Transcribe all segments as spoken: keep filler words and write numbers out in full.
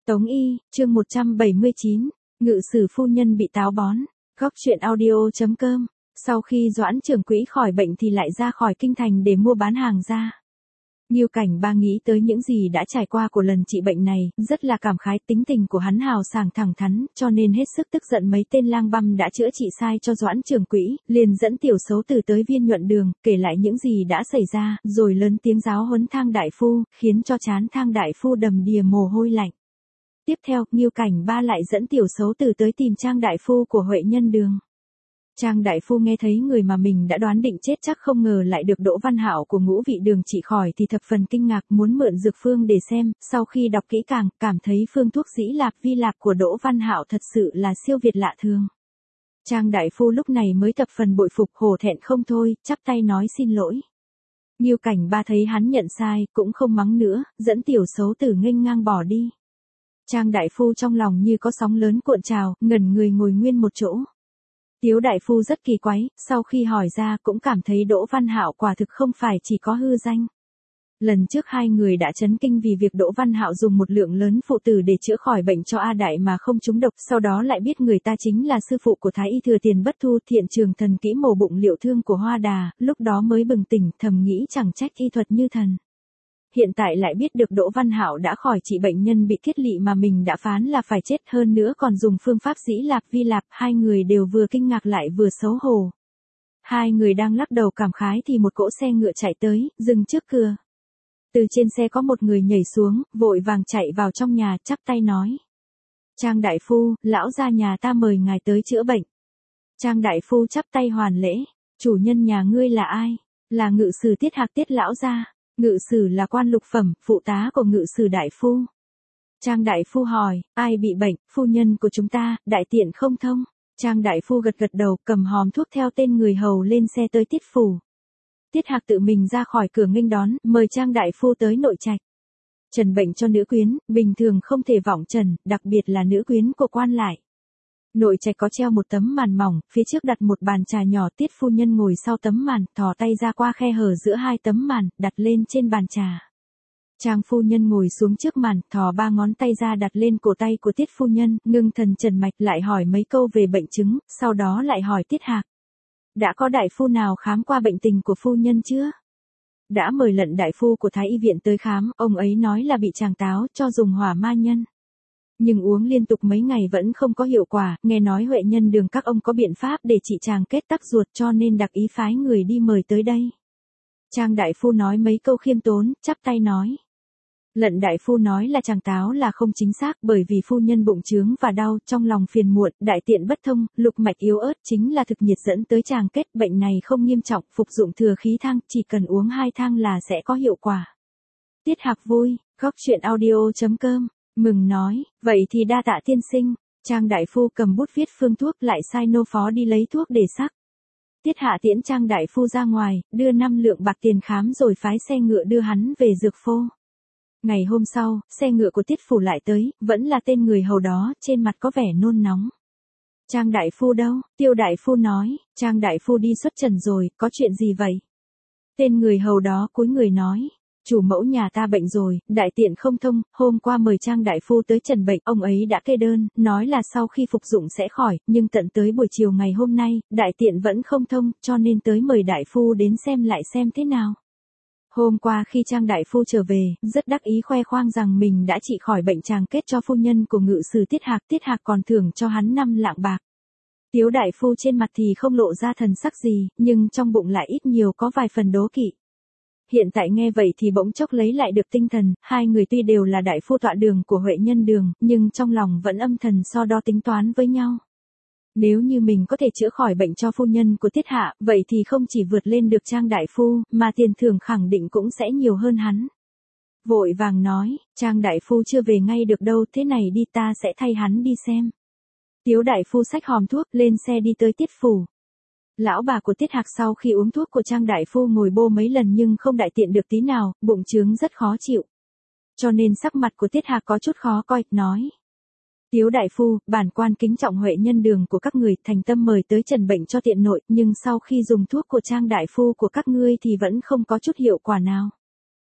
Tống Y, chương một trăm bảy mươi chín, ngự sử phu nhân bị táo bón. Góc truyện audio chấm com. Sau khi Doãn trưởng quỹ khỏi bệnh thì lại ra khỏi kinh thành để mua bán hàng ra. Ngưu Cảnh Ba nghĩ tới những gì đã trải qua của lần trị bệnh này, rất là cảm khái. Tính tình của hắn hào sảng thẳng thắn, cho nên hết sức tức giận mấy tên lang băm đã chữa trị sai cho Doãn trưởng quỹ, liền dẫn tiểu xấu tử tới Viên Nhuận Đường, kể lại những gì đã xảy ra, rồi lớn tiếng giáo huấn Thang đại phu, khiến cho trán Thang đại phu đầm đìa mồ hôi lạnh. Tiếp theo, Ngưu Cảnh Ba lại dẫn tiểu xấu tử tới tìm Trang đại phu của Huệ Nhân Đường. Trang đại phu nghe thấy người mà mình đã đoán định chết chắc không ngờ lại được Đỗ Văn Hạo của Ngũ Vị Đường trị khỏi thì thập phần kinh ngạc, muốn mượn dược phương để xem. Sau khi đọc kỹ càng, cảm thấy phương thuốc dĩ lạp vi lạp của Đỗ Văn Hạo thật sự là siêu việt lạ thường. Trang đại phu lúc này mới thập phần bội phục, hổ thẹn không thôi, chắp tay nói xin lỗi. Ngưu Cảnh Ba thấy hắn nhận sai, cũng không mắng nữa, dẫn tiểu xấu tử nghênh ngang bỏ đi. Trang đại phu trong lòng như có sóng lớn cuộn trào, ngẩn người ngồi nguyên một chỗ. Tiếu đại phu rất kỳ quái, sau khi hỏi ra cũng cảm thấy Đỗ Văn Hạo quả thực không phải chỉ có hư danh. Lần trước hai người đã chấn kinh vì việc Đỗ Văn Hạo dùng một lượng lớn phụ tử để chữa khỏi bệnh cho A Đại mà không trúng độc, sau đó lại biết người ta chính là sư phụ của Thái Y Thừa Tiền Bất Thu, Thiện Trường Thần Kỹ mổ bụng liệu thương của Hoa Đà, lúc đó mới bừng tỉnh, thầm nghĩ chẳng trách y thuật như thần. Hiện tại lại biết được Đỗ Văn Hạo đã khỏi trị bệnh nhân bị thiết lỵ mà mình đã phán là phải chết, hơn nữa còn dùng phương pháp dĩ lạp vi lạp, hai người đều vừa kinh ngạc lại vừa xấu hổ. Hai người đang lắc đầu cảm khái thì một cỗ xe ngựa chạy tới, dừng trước cửa. Từ trên xe có một người nhảy xuống, vội vàng chạy vào trong nhà, chắp tay nói: Trang đại phu, lão gia nhà ta mời ngài tới chữa bệnh. Trang đại phu chắp tay hoàn lễ: Chủ nhân nhà ngươi là ai? Là ngự sử Tiết Hạc Tiết lão gia. Ngự sử là quan lục phẩm, phụ tá của ngự sử đại phu. Trang đại phu hỏi: ai bị bệnh? Phu nhân của chúng ta, đại tiện không thông. Trang đại phu gật gật đầu, cầm hòm thuốc theo tên người hầu lên xe tới Tiết phủ. Tiết Hạc tự mình ra khỏi cửa nghênh đón, mời Trang đại phu tới nội trạch. Trần bệnh cho nữ quyến, bình thường không thể vọng trần, đặc biệt là nữ quyến của quan lại. Nội trạch có treo một tấm màn mỏng, phía trước đặt một bàn trà nhỏ. Tiết phu nhân ngồi sau tấm màn, thò tay ra qua khe hở giữa hai tấm màn, đặt lên trên bàn trà. Trang phu nhân ngồi xuống trước màn, thò ba ngón tay ra đặt lên cổ tay của Tiết phu nhân, ngưng thần trần mạch, lại hỏi mấy câu về bệnh chứng, sau đó lại hỏi Tiết Hạc: đã có đại phu nào khám qua bệnh tình của phu nhân chưa? Đã mời Lận đại phu của Thái Y viện tới khám, ông ấy nói là bị tràng táo, cho dùng hỏa ma nhân. Nhưng uống liên tục mấy ngày vẫn không có hiệu quả, nghe nói Huệ Nhân Đường các ông có biện pháp để trị tràng kết tắc ruột, cho nên đặc ý phái người đi mời tới đây. Trang đại phu nói mấy câu khiêm tốn, chắp tay nói. Lận đại phu nói là tràng táo là không chính xác, bởi vì phu nhân bụng trướng và đau, trong lòng phiền muộn, đại tiện bất thông, lục mạch yếu ớt chính là thực nhiệt dẫn tới tràng kết. Bệnh này không nghiêm trọng, phục dụng thừa khí thang, chỉ cần uống hai thang là sẽ có hiệu quả. Tiết Hạc vui, góc truyện audio chấm com. Mừng nói: vậy thì đa tạ tiên sinh. Trang đại phu cầm bút viết phương thuốc, lại sai nô phó đi lấy thuốc để sắc. Tiết Hạ tiễn Trang đại phu ra ngoài, đưa năm lượng bạc tiền khám rồi phái xe ngựa đưa hắn về dược phô. Ngày hôm sau, xe ngựa của Tiết phủ lại tới, vẫn là tên người hầu đó, trên mặt có vẻ nôn nóng. Trang đại phu đâu? Tiêu đại phu nói: Trang đại phu đi xuất trần rồi, có chuyện gì vậy? Tên người hầu đó cúi người nói: chủ mẫu nhà ta bệnh rồi, đại tiện không thông, hôm qua mời Trang đại phu tới trần bệnh, ông ấy đã kê đơn, nói là sau khi phục dụng sẽ khỏi, nhưng tận tới buổi chiều ngày hôm nay, đại tiện vẫn không thông, cho nên tới mời đại phu đến xem lại xem thế nào. Hôm qua khi Trang đại phu trở về, rất đắc ý khoe khoang rằng mình đã trị khỏi bệnh tràng kết cho phu nhân của ngự sử Tiết Hạc, Tiết Hạc còn thưởng cho hắn năm lạng bạc. Tiếu đại phu trên mặt thì không lộ ra thần sắc gì, nhưng trong bụng lại ít nhiều có vài phần đố kỵ. Hiện tại nghe vậy thì bỗng chốc lấy lại được tinh thần, hai người tuy đều là đại phu tọa đường của Huệ Nhân Đường, nhưng trong lòng vẫn âm thầm so đo tính toán với nhau. Nếu như mình có thể chữa khỏi bệnh cho phu nhân của Tiết Hạ, vậy thì không chỉ vượt lên được Trang đại phu, mà tiền thưởng khẳng định cũng sẽ nhiều hơn hắn. Vội vàng nói: Trang đại phu chưa về ngay được đâu, thế này đi ta sẽ thay hắn đi xem. Tiếu đại phu xách hòm thuốc, lên xe đi tới Tiết phủ. Lão bà của Tiết Hạc sau khi uống thuốc của Trang đại phu ngồi bô mấy lần nhưng không đại tiện được tí nào, bụng trướng rất khó chịu. Cho nên sắc mặt của Tiết Hạc có chút khó coi, nói: Tiếu đại phu, bản quan kính trọng Huệ Nhân Đường của các người, thành tâm mời tới trần bệnh cho tiện nội, nhưng sau khi dùng thuốc của Trang đại phu của các ngươi thì vẫn không có chút hiệu quả nào.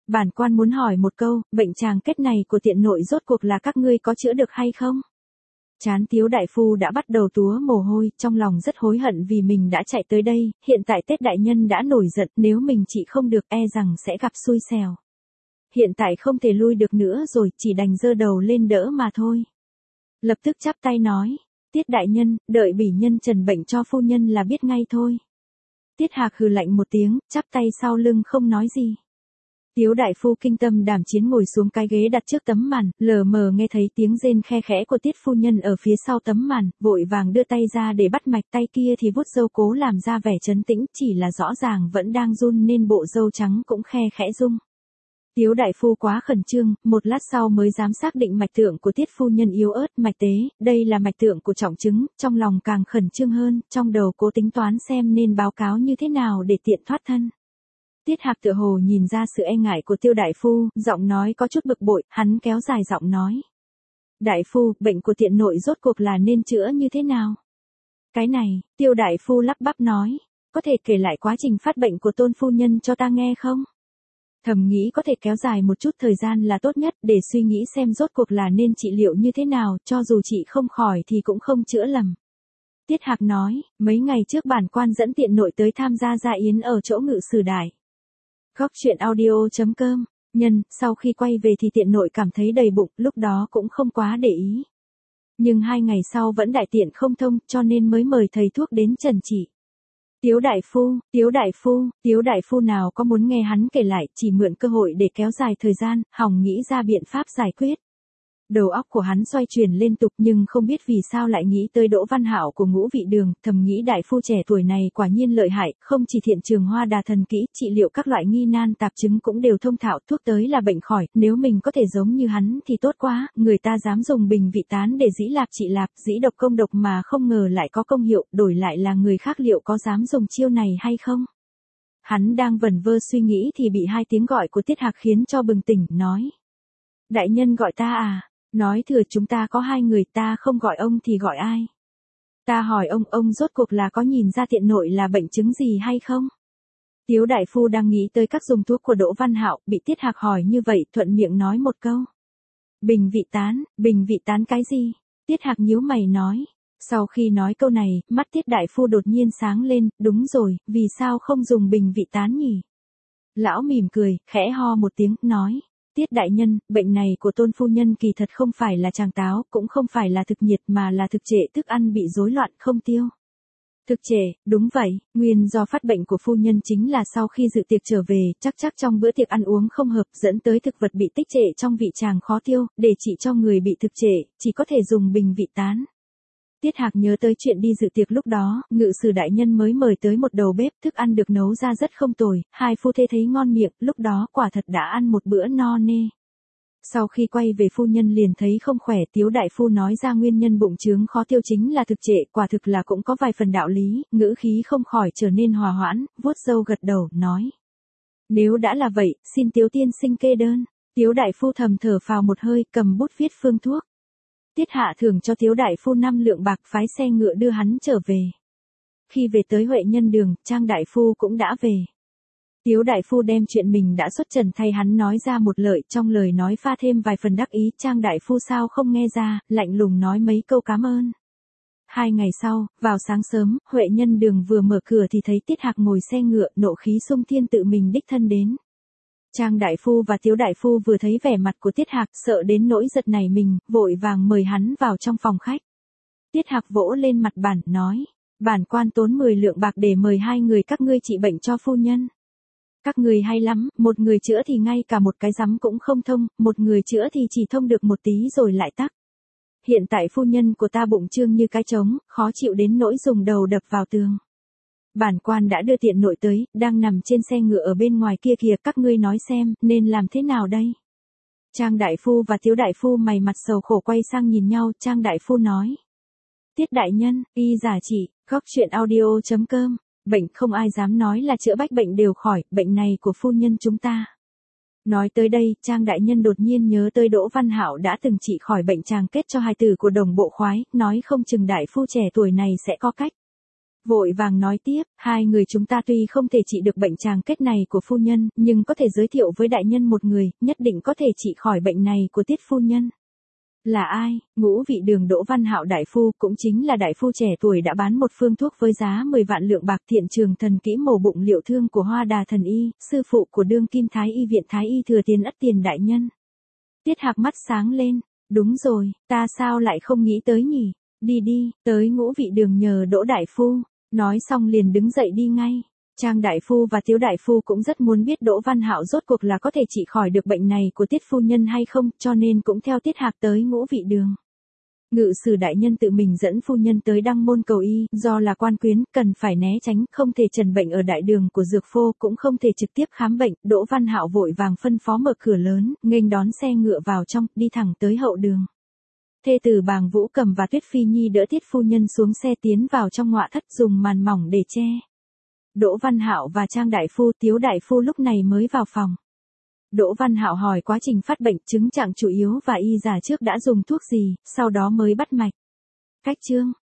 Bản quan muốn hỏi một câu, bệnh tràng kết này của tiện nội rốt cuộc là các ngươi có chữa được hay không? Trán Tiếu đại phu đã bắt đầu túa mồ hôi, trong lòng rất hối hận vì mình đã chạy tới đây, hiện tại Tiết đại nhân đã nổi giận, nếu mình trị không được e rằng sẽ gặp xui xẻo. Hiện tại không thể lui được nữa rồi, chỉ đành giơ đầu lên đỡ mà thôi. Lập tức chắp tay nói, Tiết đại nhân, đợi bỉ nhân trần bệnh cho phu nhân là biết ngay thôi. Tiết Hạc hừ lạnh một tiếng, chắp tay sau lưng không nói gì. Tiếu đại phu kinh tâm đảm chiến ngồi xuống cái ghế đặt trước tấm màn, lờ mờ nghe thấy tiếng rên khe khẽ của Tiết phu nhân ở phía sau tấm màn, vội vàng đưa tay ra để bắt mạch, tay kia thì vuốt râu cố làm ra vẻ trấn tĩnh, chỉ là rõ ràng vẫn đang run nên bộ râu trắng cũng khe khẽ rung. Tiếu đại phu quá khẩn trương, một lát sau mới dám xác định mạch tượng của Tiết phu nhân yếu ớt, mạch tế, đây là mạch tượng của trọng chứng, trong lòng càng khẩn trương hơn, trong đầu cố tính toán xem nên báo cáo như thế nào để tiện thoát thân. Tiết Hạc tựa hồ nhìn ra sự e ngại của Tiêu đại phu, giọng nói có chút bực bội, hắn kéo dài giọng nói. Đại phu, bệnh của tiện nội rốt cuộc là nên chữa như thế nào? Cái này, Tiêu đại phu lắp bắp nói, có thể kể lại quá trình phát bệnh của Tôn phu nhân cho ta nghe không? Thầm nghĩ có thể kéo dài một chút thời gian là tốt nhất để suy nghĩ xem rốt cuộc là nên trị liệu như thế nào, cho dù chị không khỏi thì cũng không chữa lầm. Tiết Hạc nói, mấy ngày trước bản quan dẫn tiện nội tới tham gia gia yến ở chỗ Ngự Sử Đài. Góc truyện audio chấm com, nhân, sau khi quay về thì tiện nội cảm thấy đầy bụng, lúc đó cũng không quá để ý. Nhưng hai ngày sau vẫn đại tiện không thông, cho nên mới mời thầy thuốc đến trần trị. Tiếu đại phu, tiếu đại phu, tiếu đại phu nào có muốn nghe hắn kể lại, chỉ mượn cơ hội để kéo dài thời gian, hòng nghĩ ra biện pháp giải quyết. Đầu óc của hắn xoay chuyển liên tục nhưng không biết vì sao lại nghĩ tới Đỗ Văn Hạo của Ngũ Vị Đường, thầm nghĩ đại phu trẻ tuổi này quả nhiên lợi hại, không chỉ thiện trường hoa đà thần kỹ, trị liệu các loại nghi nan tạp chứng cũng đều thông thạo, thuốc tới là bệnh khỏi, nếu mình có thể giống như hắn thì tốt quá, người ta dám dùng bình vị tán để dĩ lạp trị lạp, dĩ độc công độc mà không ngờ lại có công hiệu, đổi lại là người khác liệu có dám dùng chiêu này hay không? Hắn đang vẩn vơ suy nghĩ thì bị hai tiếng gọi của Tiết Hạc khiến cho bừng tỉnh, nói. Đại nhân gọi ta à? Nói thừa chúng ta có hai người, ta không gọi ông thì gọi ai? Ta hỏi ông, ông rốt cuộc là có nhìn ra tiện nội là bệnh chứng gì hay không? Tiếu đại phu đang nghĩ tới các dùng thuốc của Đỗ Văn Hạo, bị Tiết Hạc hỏi như vậy, thuận miệng nói một câu. Bình vị tán, bình vị tán cái gì? Tiết Hạc nhíu mày nói. Sau khi nói câu này, mắt Tiết đại phu đột nhiên sáng lên, đúng rồi, vì sao không dùng bình vị tán nhỉ? Lão mỉm cười, khẽ ho một tiếng, nói. Tiết đại nhân, bệnh này của Tôn phu nhân kỳ thật không phải là tràng táo, cũng không phải là thực nhiệt mà là thực trệ, thức ăn bị rối loạn không tiêu. Thực trệ, đúng vậy, nguyên do phát bệnh của phu nhân chính là sau khi dự tiệc trở về, chắc chắc trong bữa tiệc ăn uống không hợp, dẫn tới thực vật bị tích trệ trong vị tràng khó tiêu, để trị cho người bị thực trệ, chỉ có thể dùng bình vị tán. Tiết Hạc nhớ tới chuyện đi dự tiệc lúc đó, Ngự Sử đại nhân mới mời tới một đầu bếp, thức ăn được nấu ra rất không tồi, hai phu thê thấy ngon miệng, lúc đó quả thật đã ăn một bữa no nê. Sau khi quay về phu nhân liền thấy không khỏe, Tiếu đại phu nói ra nguyên nhân bụng chướng khó tiêu chính là thực trệ, quả thực là cũng có vài phần đạo lý, ngữ khí không khỏi trở nên hòa hoãn, vuốt râu gật đầu, nói. Nếu đã là vậy, xin Tiếu tiên sinh kê đơn. Tiếu đại phu thầm thở phào một hơi, cầm bút viết phương thuốc. Tiết hạ thưởng cho Tiếu đại phu năm lượng bạc, phái xe ngựa đưa hắn trở về. Khi về tới Huệ Nhân Đường, Trang đại phu cũng đã về. Tiếu đại phu đem chuyện mình đã xuất trần thay hắn nói ra một lời, trong lời nói pha thêm vài phần đắc ý, Trang đại phu sao không nghe ra, lạnh lùng nói mấy câu cảm ơn. Hai ngày sau, vào sáng sớm, Huệ Nhân Đường vừa mở cửa thì thấy Tiết Hạc ngồi xe ngựa, nộ khí xung thiên tự mình đích thân đến. Trang đại phu và Tiếu đại phu vừa thấy vẻ mặt của Tiết Hạc, sợ đến nỗi giật nảy mình, vội vàng mời hắn vào trong phòng khách. Tiết Hạc vỗ lên mặt bàn, nói, bản quan tốn mười lượng bạc để mời hai người các ngươi trị bệnh cho phu nhân. Các người hay lắm, một người chữa thì ngay cả một cái rắm cũng không thông, một người chữa thì chỉ thông được một tí rồi lại tắc. Hiện tại phu nhân của ta bụng trương như cái trống, khó chịu đến nỗi dùng đầu đập vào tường. Bản quan đã đưa tiện nội tới, đang nằm trên xe ngựa ở bên ngoài kia kìa, các ngươi nói xem, nên làm thế nào đây? Trang đại phu và Tiếu đại phu mày mặt sầu khổ quay sang nhìn nhau, Trang đại phu nói. Tiết đại nhân, y giả trị, góc truyện audio chấm com, bệnh không ai dám nói là chữa bách bệnh đều khỏi, bệnh này của phu nhân chúng ta. Nói tới đây, Trang đại nhân đột nhiên nhớ tới Đỗ Văn Hạo đã từng trị khỏi bệnh tràng kết cho hài tử của Đồng Bộ Khoái, nói không chừng đại phu trẻ tuổi này sẽ có cách. Vội vàng nói tiếp, hai người chúng ta tuy không thể trị được bệnh tràng kết này của phu nhân, nhưng có thể giới thiệu với đại nhân một người, nhất định có thể trị khỏi bệnh này của Tiết phu nhân. Là ai? Ngũ Vị Đường Đỗ Văn Hạo đại phu, cũng chính là đại phu trẻ tuổi đã bán một phương thuốc với giá mười vạn lượng bạc Thiện Trường Thần Kỹ mổ bụng liệu thương của Hoa Đà Thần Y, sư phụ của đương kim Thái Y viện Thái Y Thừa Tiền Ất Tiền đại nhân. Tiết Hạc mắt sáng lên, đúng rồi, ta sao lại không nghĩ tới nhỉ? Đi đi, tới Ngũ Vị Đường nhờ Đỗ đại phu. Nói xong liền đứng dậy đi ngay. Trang đại phu và Tiếu đại phu cũng rất muốn biết Đỗ Văn Hạo rốt cuộc là có thể trị khỏi được bệnh này của Tiết phu nhân hay không, cho nên cũng theo Tiết Hạc tới Ngũ Vị Đường. Ngự sử đại nhân tự mình dẫn phu nhân tới Đăng Môn cầu y, do là quan quyến, cần phải né tránh, không thể trần bệnh ở đại đường của dược phô, cũng không thể trực tiếp khám bệnh. Đỗ Văn Hạo vội vàng phân phó mở cửa lớn, nghênh đón xe ngựa vào trong, đi thẳng tới hậu đường. Thê tử Bàng Vũ Cầm và Tuyết Phi Nhi đỡ Tiết phu nhân xuống xe tiến vào trong ngọa thất, dùng màn mỏng để che. Đỗ Văn Hạo và Trang đại phu, Tiếu đại phu lúc này mới vào phòng. Đỗ Văn Hạo hỏi quá trình phát bệnh, chứng trạng chủ yếu và y giả trước đã dùng thuốc gì, sau đó mới bắt mạch. Cách chương